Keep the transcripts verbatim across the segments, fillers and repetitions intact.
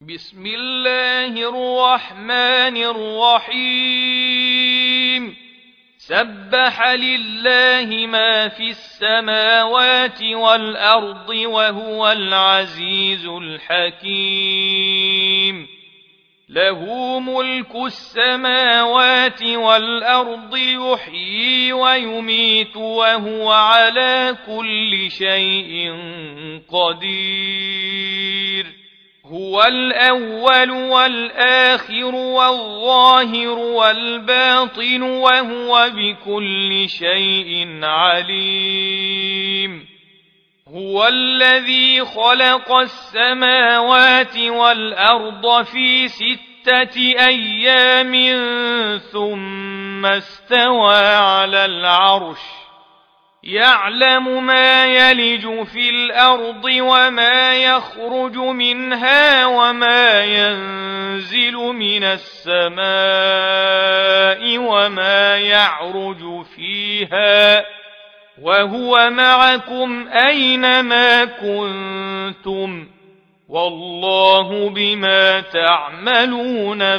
بسم الله الرحمن الرحيم سبح لله ما في السماوات والأرض وهو العزيز الحكيم له ملك السماوات والأرض يحيي ويميت وهو على كل شيء قدير هو الأول والآخر والظاهر والباطن وهو بكل شيء عليم هو الذي خلق السماوات والأرض في ستة أيام ثم استوى على العرش يعلم ما يلج في الأرض وما يخرج منها وما ينزل من السماء وما يعرج فيها وهو معكم أينما كنتم والله بما تعملون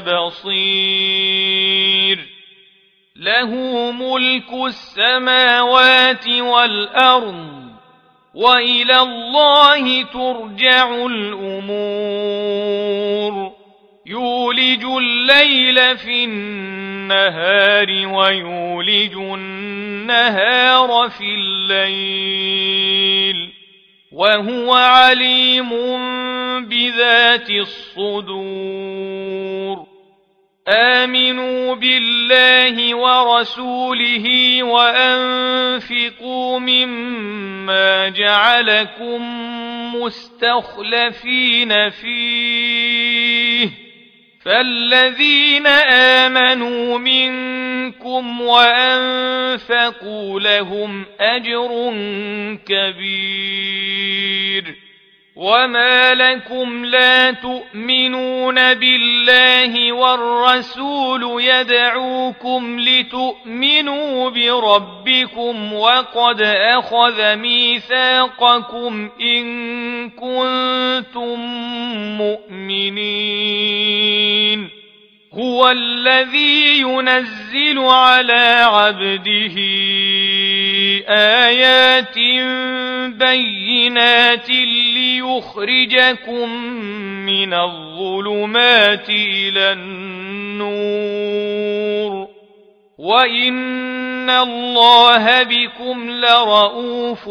بصير له ملك السماوات والأرض وإلى الله ترجع الأمور يولج الليل في النهار ويولج النهار في الليل وهو عليم بذات الصدور آمنوا بالله ورسوله وأنفقوا مما جعلكم مستخلفين فيه فالذين آمنوا منكم وأنفقوا لهم أجر كبير وما لكم لا تؤمنون بالله والرسول يدعوكم لتؤمنوا بربكم وقد أخذ ميثاقكم إن كنتم مؤمنين هو الذي ينزل على عبده آيات بينات ليخرجكم من الظلمات إلى النور وإن الله بكم لرءوف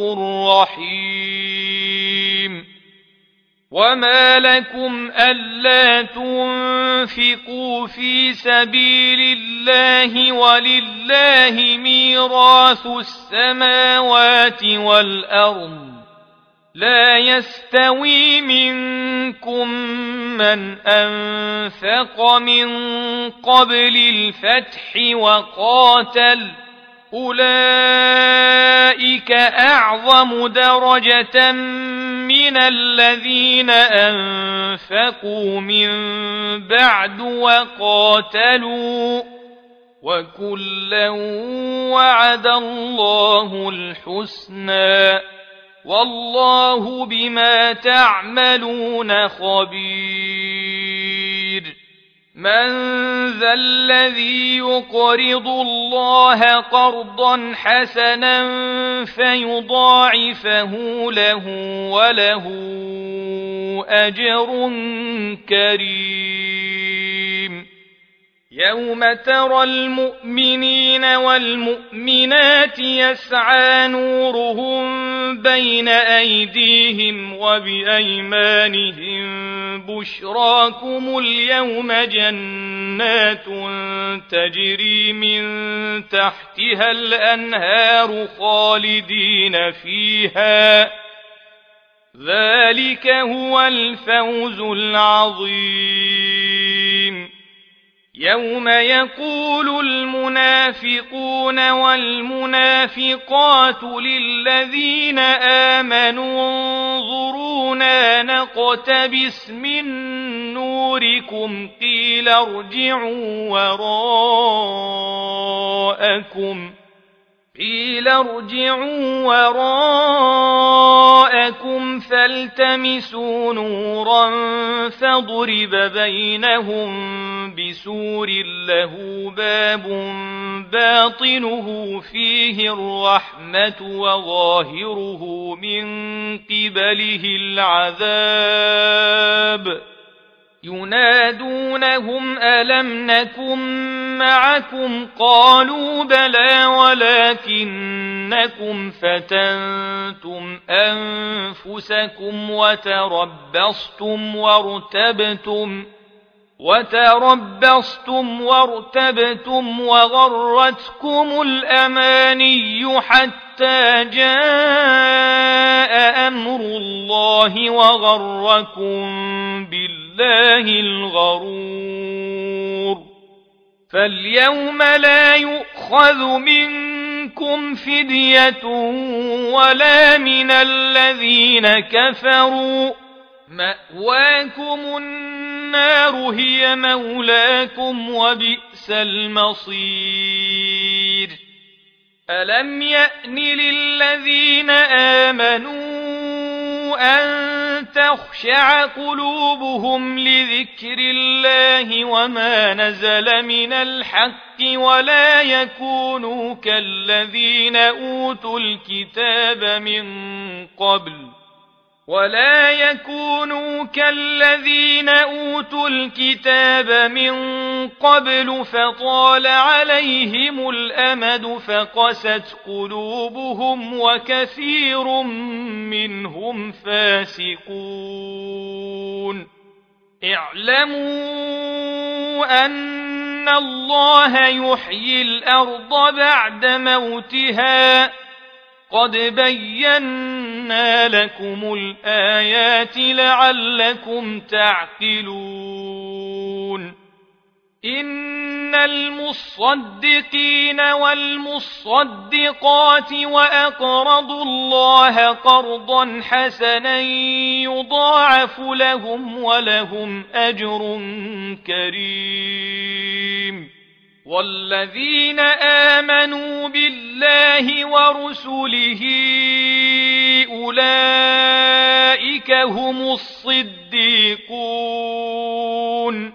رحيم وما لكم ألا تنفقوا في سبيل الله ولله ميراث السماوات والأرض لا يستوي منكم من أنفق من قبل الفتح وقاتل أولئك أعظم درجة من الذين أنفقوا من بعد وقاتلوا وكلا وعد الله الحسنى والله بما تعملون خبير من ذا الذي يقرض الله قرضا حسنا فيضاعفه له وله أجر كريم يوم ترى المؤمنين والمؤمنات يسعى نورهم بين أيديهم وبأيمانهم بشراكم اليوم جنات تجري من تحتها الأنهار خالدين فيها ذلك هو الفوز العظيم يوم يقول المنافقون والمنافقات للذين آمنوا انظرونا نقتبس من نوركم قيل ارجعوا وراءكم قيل ارجعوا وراءكم فالتمسوا نورا فضرب بينهم بسور له باب باطنه فيه الرحمة وظاهره من قبله العذاب ينادونهم ألم نكن معكم قالوا بلى ولكنكم فتنتم أنفسكم وتربصتم وارتبتم وتربصتم وارتبتم وغرتكم الأماني حتى جاء أمر الله وغركم بالله الغرور فاليوم لا يؤخذ منكم فدية ولا من الذين كفروا مأواكم النار هي مولاكم وبئس المصير ألم يأن للذين آمنوا أن تخشع قلوبهم لذكر الله وما نزل من الحق ولا يكونوا كالذين أوتوا الكتاب من قبل ولا يكونوا كالذين أوتوا الكتاب من قبل فطال عليهم الأمد فقست قلوبهم وكثير منهم فاسقون اعلموا أن الله يحيي الأرض بعد موتها قد بينا لكم الآيات لعلكم تعقلون إن المصدقين والمصدقات وأقرضوا الله قرضا حسنا يضاعف لهم ولهم أجر كريم والذين آمنوا بالله ورسله أولئك هم الصديقون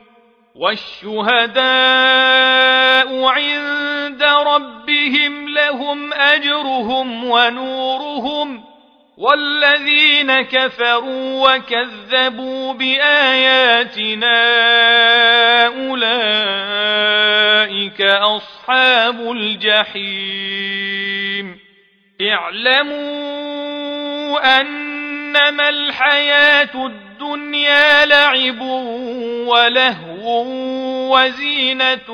والشهداء عند ربهم لهم أجرهم ونورهم والذين كفروا وكذبوا بآياتنا أولئك أصحاب الجحيم اعلموا أنما الحياة الدنيا لعب ولهو وزينة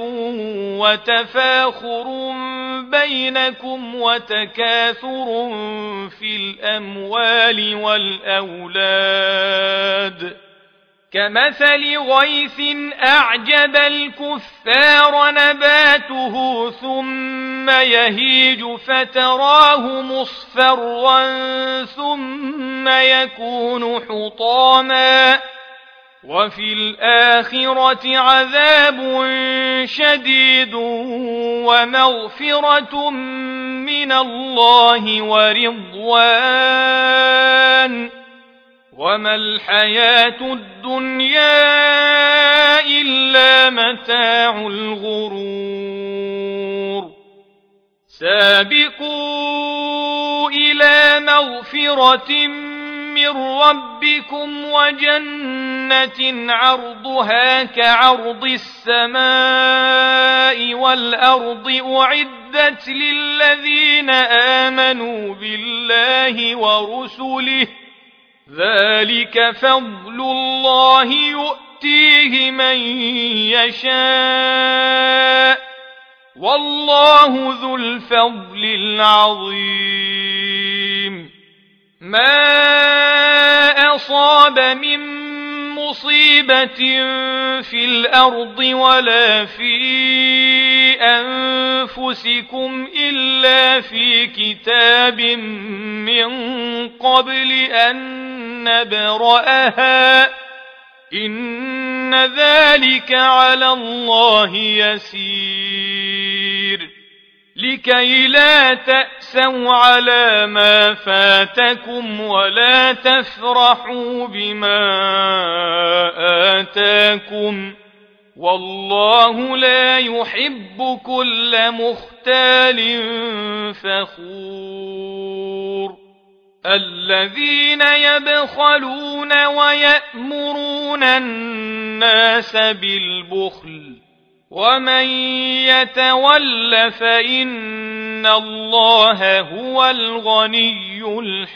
وتفاخر بينكم وتكاثر في الأموال والأولاد كمثل غيث أعجب الكفار نباته ثم يهيج فتراه مصفرا ثم يكون حطاما وفي الآخرة عذاب شديد ومغفرة من الله ورضوان وما الحياة الدنيا إلا متاع الغرور سابقوا إلى مغفرة من ربكم وجنة عرضها كعرض السماء والأرض أعدت للذين آمنوا بالله ورسله ذلك فضل الله يؤتيه من يشاء والله ذو الفضل العظيم ما أصاب من مصيبة في الأرض ولا في أنفسكم إلا في كتاب من قبل أن نبرأها إن ذلك على الله يسير لكي لا تأسوا على ما فاتكم ولا تفرحوا بما آتاكم والله لا يحب كل مختال فخور الذين يبخلون ويأمرون الناس بالبخل ومن يتول فإن الله هو الغني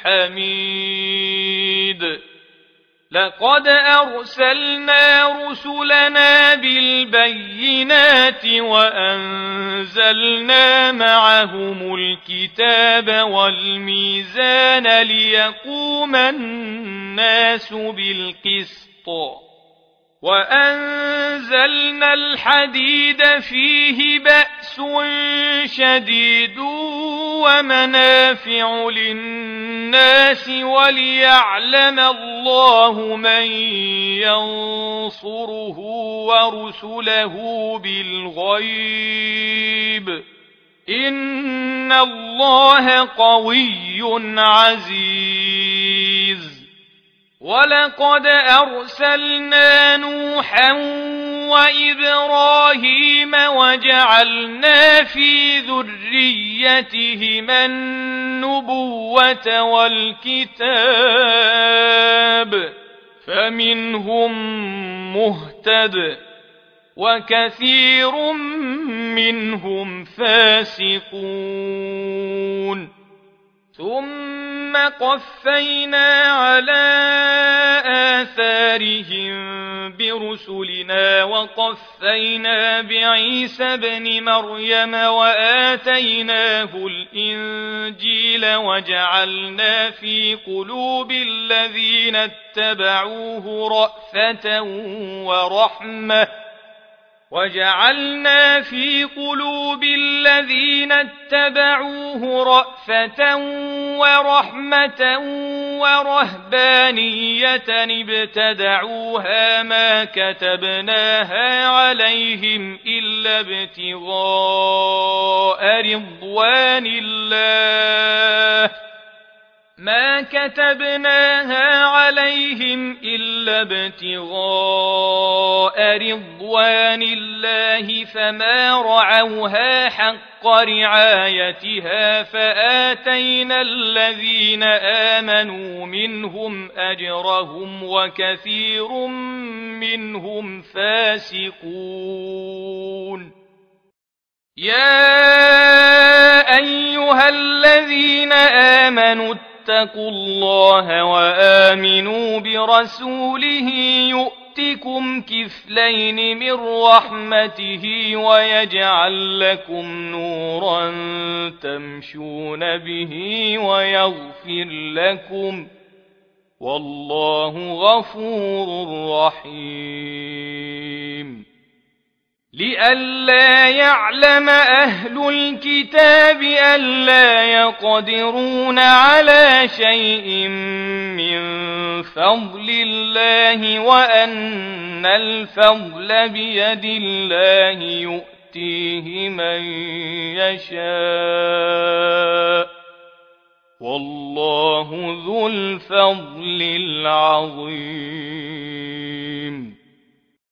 الحميد لقد أرسلنا رسلنا بالبينات وأنزلنا معهم الكتاب والميزان ليقوم الناس بالقسط وأنزلنا الحديد فيه بأس شديد ومنافع للناس وليعلم الله من ينصره ورسله بالغيب إن الله قوي عزيز ولقد أرسلنا نوحا وإبراهيم وجعلنا في ذريتهما النبوة والكتاب فمنهم مهتد وكثير منهم فاسقون ثم قفينا على آثارهم برسلنا وقفينا بعيسى ابن مريم وآتيناه الإنجيل وجعلنا في قلوب الذين اتبعوه رأفة ورحمة وجعلنا في قلوب الذين اتبعوه رأفة ورحمة ورهبانية ابتدعوها ما كتبناها عليهم إلا ابتغاء رضوان الله ما كتبناها عليهم إلا ابتغاء رضوان الله فما رعوها حق رعايتها فآتينا الذين آمنوا منهم أجرهم وكثير منهم فاسقون يا أيها الذين آمنوا اتقوا الله وآمنوا برسوله يؤتكم كفلين من رحمته ويجعل لكم نورا تمشون به ويغفر لكم والله غفور رحيم لئلا يعلم أهل الكتاب ألا يقدرون على شيء من فضل الله وأن الفضل بيد الله يؤتيه من يشاء والله ذو الفضل العظيم